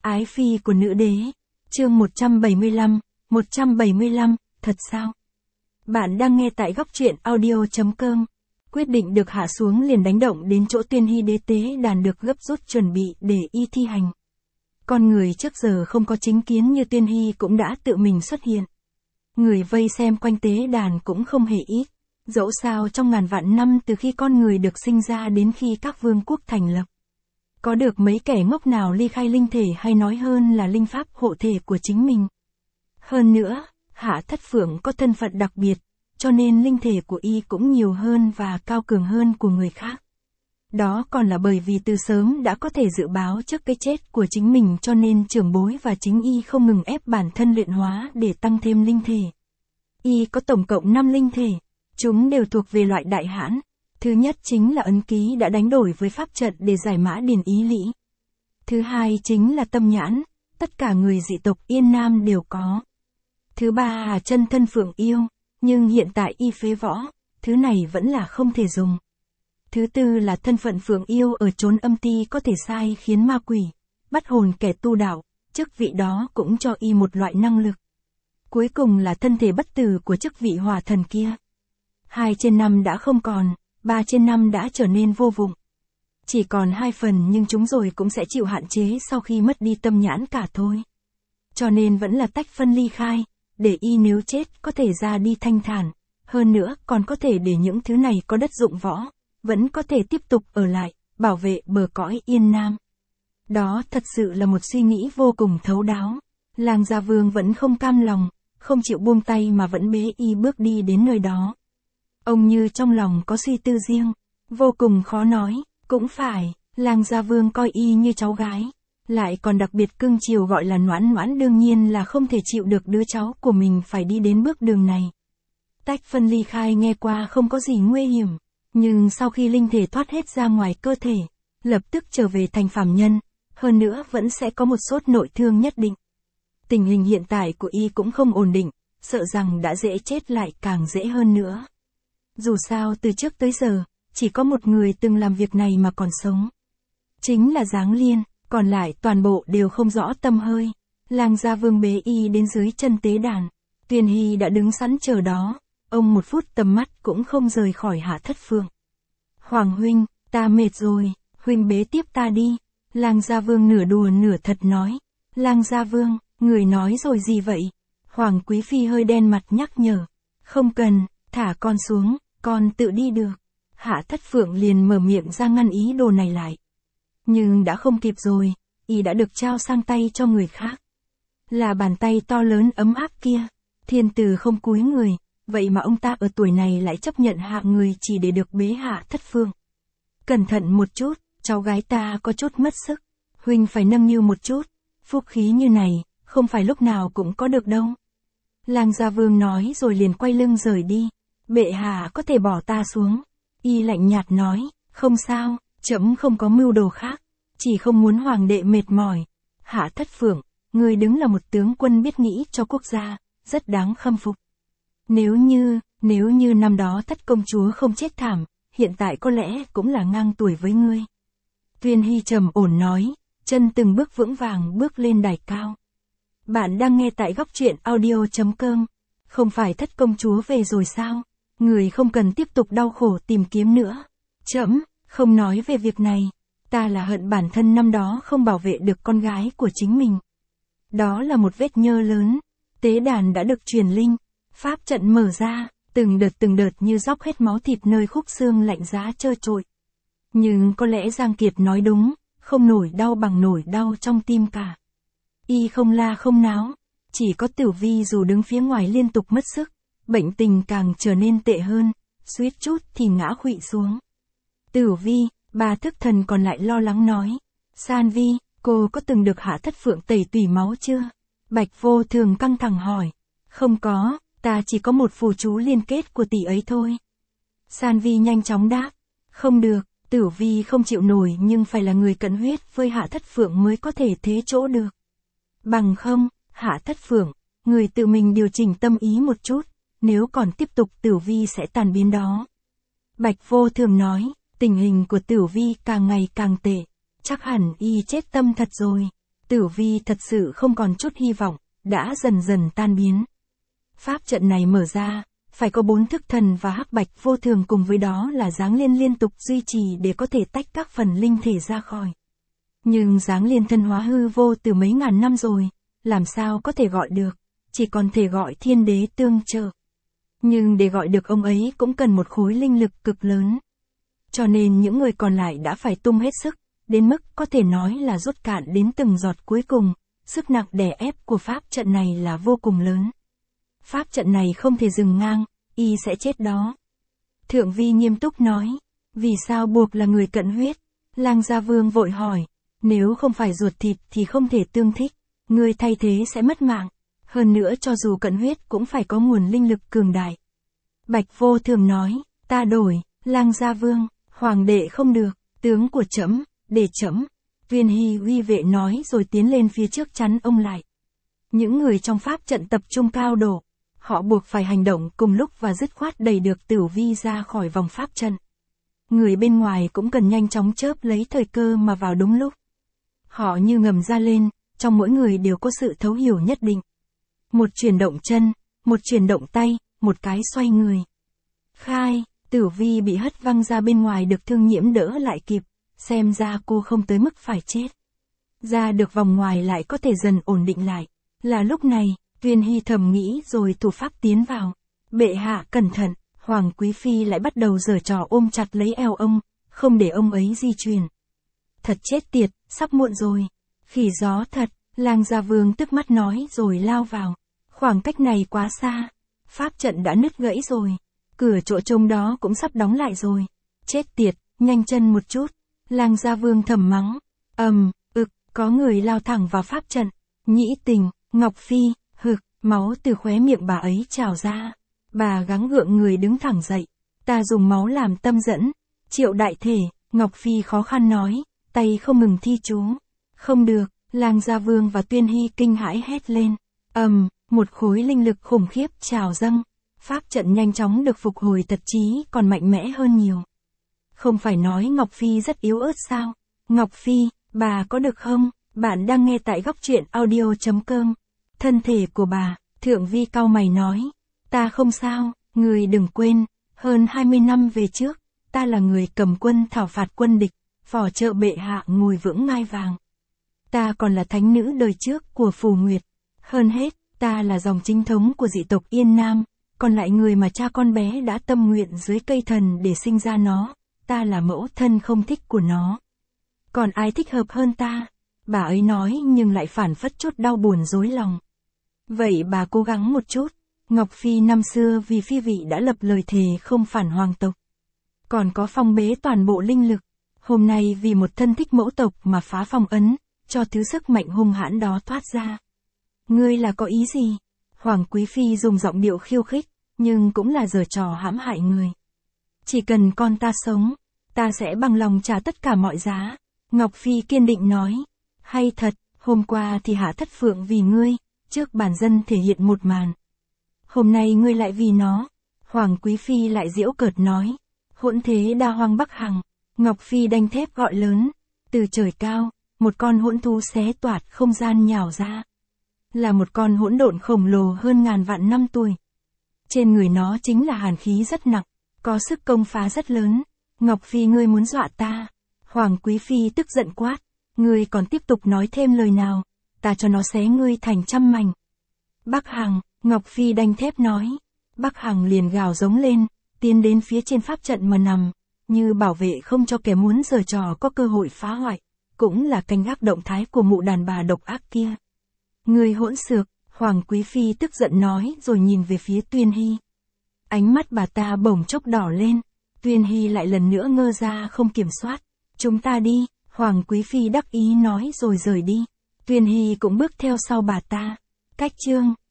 Ái phi của nữ đế. Chương 175, thật sao? Bạn đang nghe tại góc truyện audio.com. Quyết định được hạ xuống liền đánh động đến chỗ Tuyên Hy đế tế đàn được gấp rút chuẩn bị để y thi hành. Con người trước giờ không có chính kiến như Tuyên Hy cũng đã tự mình xuất hiện. Người vây xem quanh tế đàn cũng không hề ít. Dẫu sao trong ngàn vạn năm từ khi con người được sinh ra đến khi các vương quốc thành lập, có được mấy kẻ ngốc nào ly khai linh thể hay nói hơn là linh pháp hộ thể của chính mình. Hơn nữa, Hạ Thất Phượng có thân phận đặc biệt, cho nên linh thể của y cũng nhiều hơn và cao cường hơn của người khác. Đó còn là bởi vì từ sớm đã có thể dự báo trước cái chết của chính mình cho nên trưởng bối và chính y không ngừng ép bản thân luyện hóa để tăng thêm linh thể. Y có tổng cộng 5 linh thể, chúng đều thuộc về loại đại hãn. Thứ nhất chính là ấn ký đã đánh đổi với pháp trận để giải mã điển ý lĩ. Thứ hai chính là tâm nhãn, tất cả người dị tộc Yên Nam đều có. Thứ ba là chân thân Phượng Yêu, nhưng hiện tại y phế võ, thứ này vẫn là không thể dùng. Thứ tư là thân phận Phượng Yêu ở chốn âm ti có thể sai khiến ma quỷ, bắt hồn kẻ tu đạo, chức vị đó cũng cho y một loại năng lực. Cuối cùng là thân thể bất tử của chức vị hỏa thần kia. 2/5 đã không còn, 3/5 đã trở nên vô dụng. Chỉ còn 2 phần nhưng chúng rồi cũng sẽ chịu hạn chế sau khi mất đi tâm nhãn cả thôi. Cho nên vẫn là tách phân ly khai, để y nếu chết có thể ra đi thanh thản, hơn nữa còn có thể để những thứ này có đất dụng võ, vẫn có thể tiếp tục ở lại, bảo vệ bờ cõi Yên Nam. Đó thật sự là một suy nghĩ vô cùng thấu đáo. Lang Gia Vương vẫn không cam lòng, không chịu buông tay mà vẫn bế y bước đi đến nơi đó. Ông như trong lòng có suy tư riêng, vô cùng khó nói, cũng phải, Lang Gia Vương coi y như cháu gái, lại còn đặc biệt cưng chiều gọi là Noãn Noãn, đương nhiên là không thể chịu được đứa cháu của mình phải đi đến bước đường này. Tách phân ly khai nghe qua không có gì nguy hiểm, nhưng sau khi linh thể thoát hết ra ngoài cơ thể, lập tức trở về thành phàm nhân, hơn nữa vẫn sẽ có một sốt nội thương nhất định. Tình hình hiện tại của y cũng không ổn định, sợ rằng đã dễ chết lại càng dễ hơn nữa. Dù sao từ trước tới giờ, chỉ có một người từng làm việc này mà còn sống. Chính là Giáng Liên, còn lại toàn bộ đều không rõ tâm hơi. Lang Gia Vương bế y đến dưới chân tế đàn. Tuyên Hy đã đứng sẵn chờ đó, ông một phút tầm mắt cũng không rời khỏi Hạ Thất Phượng. Hoàng huynh, ta mệt rồi, huynh bế tiếp ta đi. Lang Gia Vương nửa đùa nửa thật nói. Lang Gia Vương, người nói rồi gì vậy? Hoàng Quý Phi hơi đen mặt nhắc nhở. Không cần, thả con xuống, con tự đi được. Hạ Thất Phượng liền mở miệng ra ngăn ý đồ này lại. Nhưng đã không kịp rồi, y đã được trao sang tay cho người khác. Là bàn tay to lớn ấm áp kia. Thiên tử không cúi người, vậy mà ông ta ở tuổi này lại chấp nhận hạ người chỉ để được bế Hạ Thất Phượng. Cẩn thận một chút, cháu gái ta có chút mất sức. Huynh phải nâng niu một chút, phúc khí như này, không phải lúc nào cũng có được đâu. Lang Gia Vương nói rồi liền quay lưng rời đi. Bệ hạ có thể bỏ ta xuống. Y lạnh nhạt nói, không sao, trẫm không có mưu đồ khác, chỉ không muốn hoàng đệ mệt mỏi. Hạ Thất Phượng, người đứng là một tướng quân biết nghĩ cho quốc gia, rất đáng khâm phục. Nếu như năm đó Thất công chúa không chết thảm, hiện tại có lẽ cũng là ngang tuổi với ngươi. Tuyên Hy trầm ổn nói, chân từng bước vững vàng bước lên đài cao. Bạn đang nghe tại góc truyện audio.com. Không phải Thất công chúa về rồi sao? Người không cần tiếp tục đau khổ tìm kiếm nữa. Trẫm không nói về việc này. Ta là hận bản thân năm đó không bảo vệ được con gái của chính mình. Đó là một vết nhơ lớn. Tế đàn đã được truyền linh. Pháp trận mở ra, từng đợt như róc hết máu thịt nơi khúc xương lạnh giá trơ trội. Nhưng có lẽ Giang Kiệt nói đúng, không nổi đau bằng nổi đau trong tim cả. Y không la không náo, chỉ có Tử Vi dù đứng phía ngoài liên tục mất sức, bệnh tình càng trở nên tệ hơn, suýt chút thì ngã khuỵu xuống. Tử Vi, bà thức thần còn lại lo lắng nói, San Vi, cô có từng được Hạ Thất Phượng tẩy tủy máu chưa? Bạch Vô Thường căng thẳng hỏi, không có, ta chỉ có một phù chú liên kết của tỷ ấy thôi. San Vi nhanh chóng đáp, không được, Tử Vi không chịu nổi nhưng phải là người cận huyết với Hạ Thất Phượng mới có thể thế chỗ được. Bằng không, Hạ Thất Phượng, người tự mình điều chỉnh tâm ý một chút, nếu còn tiếp tục Tử Vi sẽ tan biến đó. Bạch Vô Thường nói, tình hình của Tử Vi càng ngày càng tệ, chắc hẳn y chết tâm thật rồi. Tử Vi thật sự không còn chút hy vọng, đã dần dần tan biến. Pháp trận này mở ra, phải có 4 thức thần và hắc bạch vô thường cùng với đó là dáng liên liên tục duy trì để có thể tách các phần linh thể ra khỏi. Nhưng dáng liên thân hóa hư vô từ mấy ngàn năm rồi, làm sao có thể gọi được, chỉ còn thể gọi thiên đế tương trợ. Nhưng để gọi được ông ấy cũng cần một khối linh lực cực lớn. Cho nên những người còn lại đã phải tung hết sức, đến mức có thể nói là rút cạn đến từng giọt cuối cùng, sức nặng đè ép của pháp trận này là vô cùng lớn. Pháp trận này không thể dừng ngang, y sẽ chết đó. Thượng Vi nghiêm túc nói, vì sao buộc là người cận huyết? Lang Gia Vương vội hỏi, nếu không phải ruột thịt thì không thể tương thích, người thay thế sẽ mất mạng. Hơn nữa cho dù cận huyết cũng phải có nguồn linh lực cường đại. Bạch Vô Thường nói, ta đổi. Lang Gia Vương, hoàng đệ không được, tướng của trẫm, để trẫm. Viên Hy uy vệ nói rồi tiến lên phía trước chắn ông lại. Những người trong pháp trận tập trung cao độ, họ buộc phải hành động cùng lúc và dứt khoát đẩy được Tử Vi ra khỏi vòng pháp trận. Người bên ngoài cũng cần nhanh chóng chớp lấy thời cơ mà vào đúng lúc. Họ như ngầm ra lên, trong mỗi người đều có sự thấu hiểu nhất định. Một chuyển động chân, một chuyển động tay, một cái xoay người. Khai, Tử Vi bị hất văng ra bên ngoài được Thương Nhiễm đỡ lại kịp, xem ra cô không tới mức phải chết. Ra được vòng ngoài lại có thể dần ổn định lại. Là lúc này, Viên Hy thầm nghĩ rồi thủ pháp tiến vào. Bệ hạ cẩn thận, Hoàng Quý Phi lại bắt đầu giở trò ôm chặt lấy eo ông, không để ông ấy di chuyển. Thật chết tiệt, sắp muộn rồi. Khỉ gió thật, Lang Gia Vương tức mắt nói rồi lao vào. Khoảng cách này quá xa, pháp trận đã nứt gãy rồi. Cửa chỗ trông đó cũng sắp đóng lại rồi. Chết tiệt, nhanh chân một chút. Lang Gia Vương thầm mắng. Có người lao thẳng vào pháp trận. Nhĩ Tình, Ngọc Phi, máu từ khóe miệng bà ấy trào ra. Bà gắng gượng người đứng thẳng dậy. Ta dùng máu làm tâm dẫn. Triệu đại thể, Ngọc Phi khó khăn nói, tay không ngừng thi chú. Không được, Lang Gia Vương và Tuyên Hy kinh hãi hét lên. Một khối linh lực khủng khiếp trào dâng. Pháp trận nhanh chóng được phục hồi thật chí còn mạnh mẽ hơn nhiều. Không phải nói Ngọc Phi rất yếu ớt sao? Ngọc Phi, bà có được không? Bạn đang nghe tại góc truyện audio.com. Thân thể của bà, Thượng Vi cau mày nói. Ta không sao, người đừng quên, hơn 20 năm về trước, ta là người cầm quân thảo phạt quân địch, phò trợ bệ hạ ngồi vững ngai vàng. Ta còn là thánh nữ đời trước của Phù Nguyệt. Hơn hết, ta là dòng chính thống của dị tộc Yên Nam. Còn lại người mà cha con bé đã tâm nguyện dưới cây thần để sinh ra nó, ta là mẫu thân không thích của nó. Còn ai thích hợp hơn ta? Bà ấy nói nhưng lại phản phất chút đau buồn rối lòng. Vậy bà cố gắng một chút. Ngọc Phi năm xưa vì phi vị đã lập lời thề không phản hoàng tộc. Còn có phong bế toàn bộ linh lực. Hôm nay vì một thân thích mẫu tộc mà phá phong ấn, cho thứ sức mạnh hung hãn đó thoát ra. Ngươi là có ý gì? Hoàng Quý Phi dùng giọng điệu khiêu khích, nhưng cũng là giở trò hãm hại người. Chỉ cần con ta sống, ta sẽ bằng lòng trả tất cả mọi giá. Ngọc Phi kiên định nói. Hay thật, hôm qua thì Hạ Thất Phượng vì ngươi, trước bản dân thể hiện một màn. Hôm nay ngươi lại vì nó. Hoàng Quý Phi lại giễu cợt nói. Hỗn thế đa hoang Bắc Hằng. Ngọc Phi đanh thép gọi lớn. Từ trời cao, một con hỗn thú xé toạc không gian nhào ra. Là một con hỗn độn khổng lồ hơn ngàn vạn năm tuổi. Trên người nó chính là hàn khí rất nặng, có sức công phá rất lớn. Ngọc Phi ngươi muốn dọa ta. Hoàng Quý Phi tức giận quát. Ngươi còn tiếp tục nói thêm lời nào, ta cho nó xé ngươi thành trăm mảnh. Bắc Hằng, Ngọc Phi đanh thép nói. Bắc Hằng liền gào giống lên, tiến đến phía trên pháp trận mà nằm, như bảo vệ không cho kẻ muốn giở trò có cơ hội phá hoại, cũng là canh gác động thái của mụ đàn bà độc ác kia. Ngươi hỗn xược, Hoàng Quý Phi tức giận nói rồi nhìn về phía Tuyên Hy. Ánh mắt bà ta bỗng chốc đỏ lên, Tuyên Hy lại lần nữa ngơ ra không kiểm soát. Chúng ta đi, Hoàng Quý Phi đắc ý nói rồi rời đi. Tuyên Hy cũng bước theo sau bà ta. Cách chương